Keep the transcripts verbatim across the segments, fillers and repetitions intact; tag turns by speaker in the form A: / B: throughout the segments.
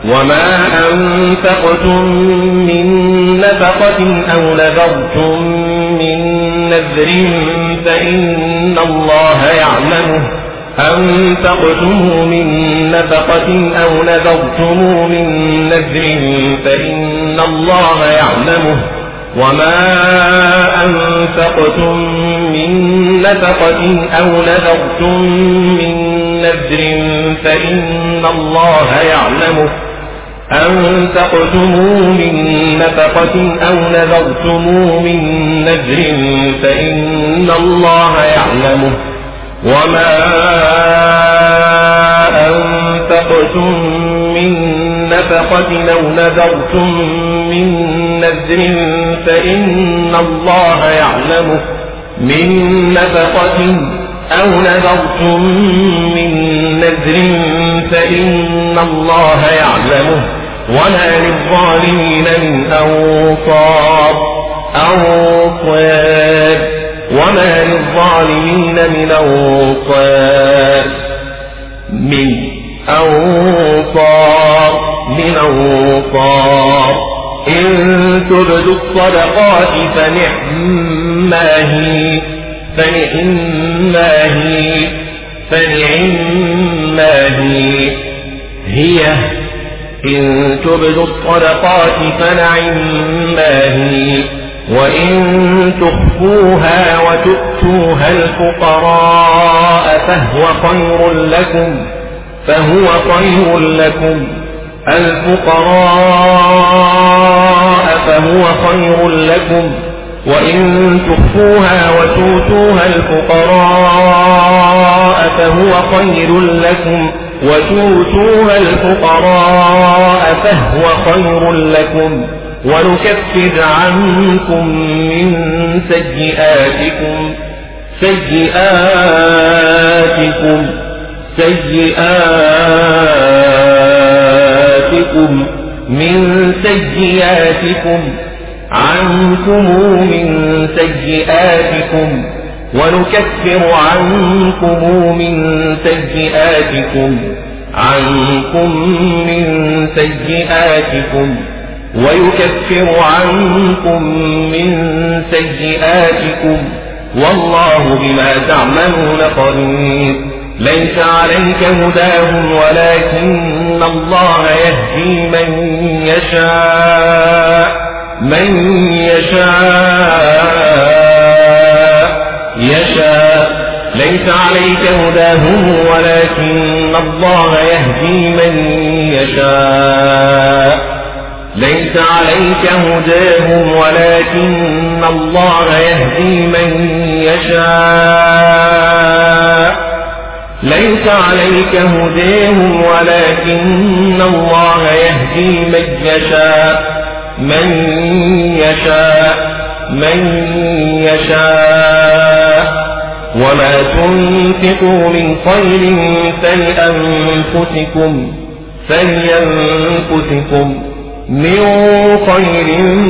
A: وما أنفقتم من نفقة أو نذرتم من نذر فإن الله يعلمه أنفقتم من نفقة أو نذرتم من نذر فإن الله يعلمه وما أنفقتم من نفقة أو نذرتم من نذر فإن الله يعلمه أنفقتم من نفقة أو نذرتم من نذر فإن الله يعلمه وما أنفقتم من نفقة أو نذرتم من نذر فإن الله يعلمه من نفقة أو نذرتم من نذر فإن الله يعلمه ولا للظالمين من أنصار أنصار وما للظالمين من أنصار من أنصار من أنصار إن تبدوا الصدقات فنعما هي فنعما هي فنعما هي هي إن تبدوا الصدقات فنعما هي وإن تخفوها وتؤتوها الفقراء فهو خير لكم فهو خير لكم الفقراء فهو خير لكم وإن تخفوها وتؤتوها الفقراء فهو خير لكم وتؤتوها الفقراء فهو خير لكم ونكفر عنكم من سيئاتكم سيئاتكم سيئاتكم من سيئاتكم عنكم من سيئاتكم ونكفر عنكم من سيئاتكم عنكم من سيئاتكم ويكفر عنكم من سيئاتكم والله بما تعملون خبير ليس عليك هداهم ولكن الله يهدي من يشاء من يشاء يشاء ليس عليك هداهم ولكن الله يهدي من يشاء ليس عليك هداهم ولكن الله يهدي من يشاء ليس عليك هداهم ولكن الله يهدي من يشاء من يشاء من يشاء وما تنفقوا من خير فلأنفسكم فلأنفسكم من خير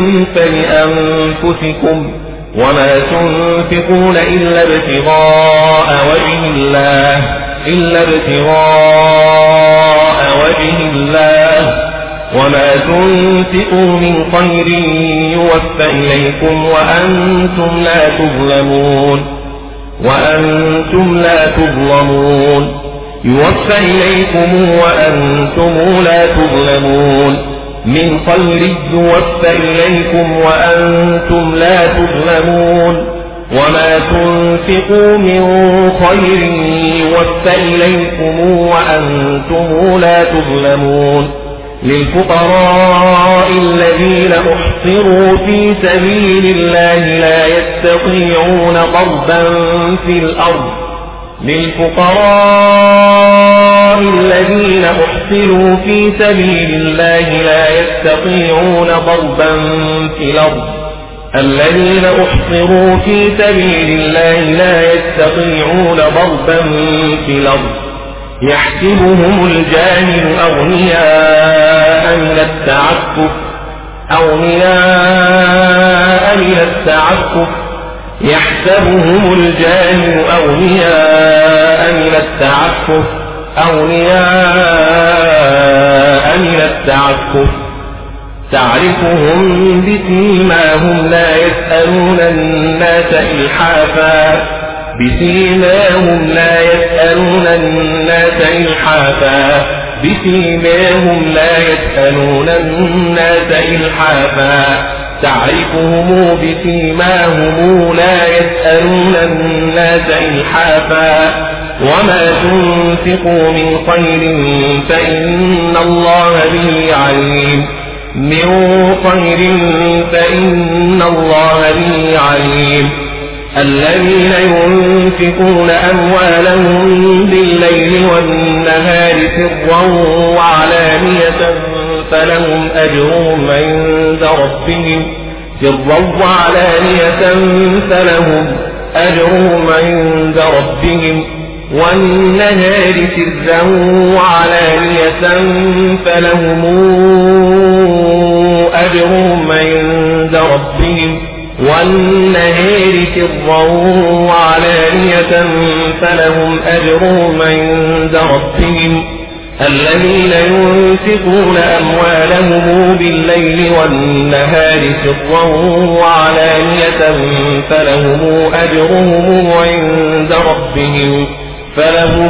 A: فلأنفسكم وما تنفقون إلا ابتغاء وجه الله إلا ابتغاء وجه الله وما تنفقوا من خير يوفى إليكم وأنتم لا تظلمون وأنتم لا تظلمون يوفى إليكم وأنتم لا تظلمون من خير يوفى إليكم وأنتم لا تظلمون وما تنفقوا من خير يوفى إليكم وأنتم لا تظلمون للفقراء الذين أحصروا في سبيل الله لا يستطيعون ضربا في الأرض للفقراء الذين أحصروا في سبيل الله لا يستطيعون ضربا في الأرض الذين أحصروا في سبيل الله لا يستطيعون ضربا في الأرض يحسبهم الجاهل أغنياء من التعفف أغنياء من التعفف يحسبهم الجاهل أغنياء من التعفف أغنياء من التعفف تعرفهم بسيماهم لا يسألون الناس إلحافا بسيماهم لا يسألون الناس إلحافا بسيماهم لا يسألون الناس إلحافا تعرفهم بسيماهم لا يسألون الناس إلحافا وما تنفقوا من خير فإن الله به عليم من خير فإن الله به عليم الذين ينفقون أموالهم بالليل والنهار سرا وعلانية فلهم أجرهم عند ربهم سرا وعلانية فلهم أجرهم عند ربهم والنهار سرا وعلانية فلهم أجرهم عند ربهم والنهار سرا وعلانية فلهم أجرهم عند ربهم الذين ينفقون أموالهم بالليل والنهار سرا وعلانية فلهم أجرهم عند ربهم فلهم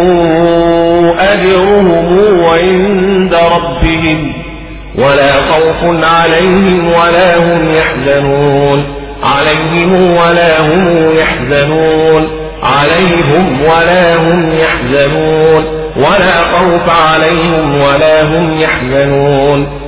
A: أجرهم عند ربهم ولا خوف عليهم ولا هم يحزنون عليهم ولا هم يحزنون عليهم ولا هم يحزنون ولا خوف عليهم ولا هم يحزنون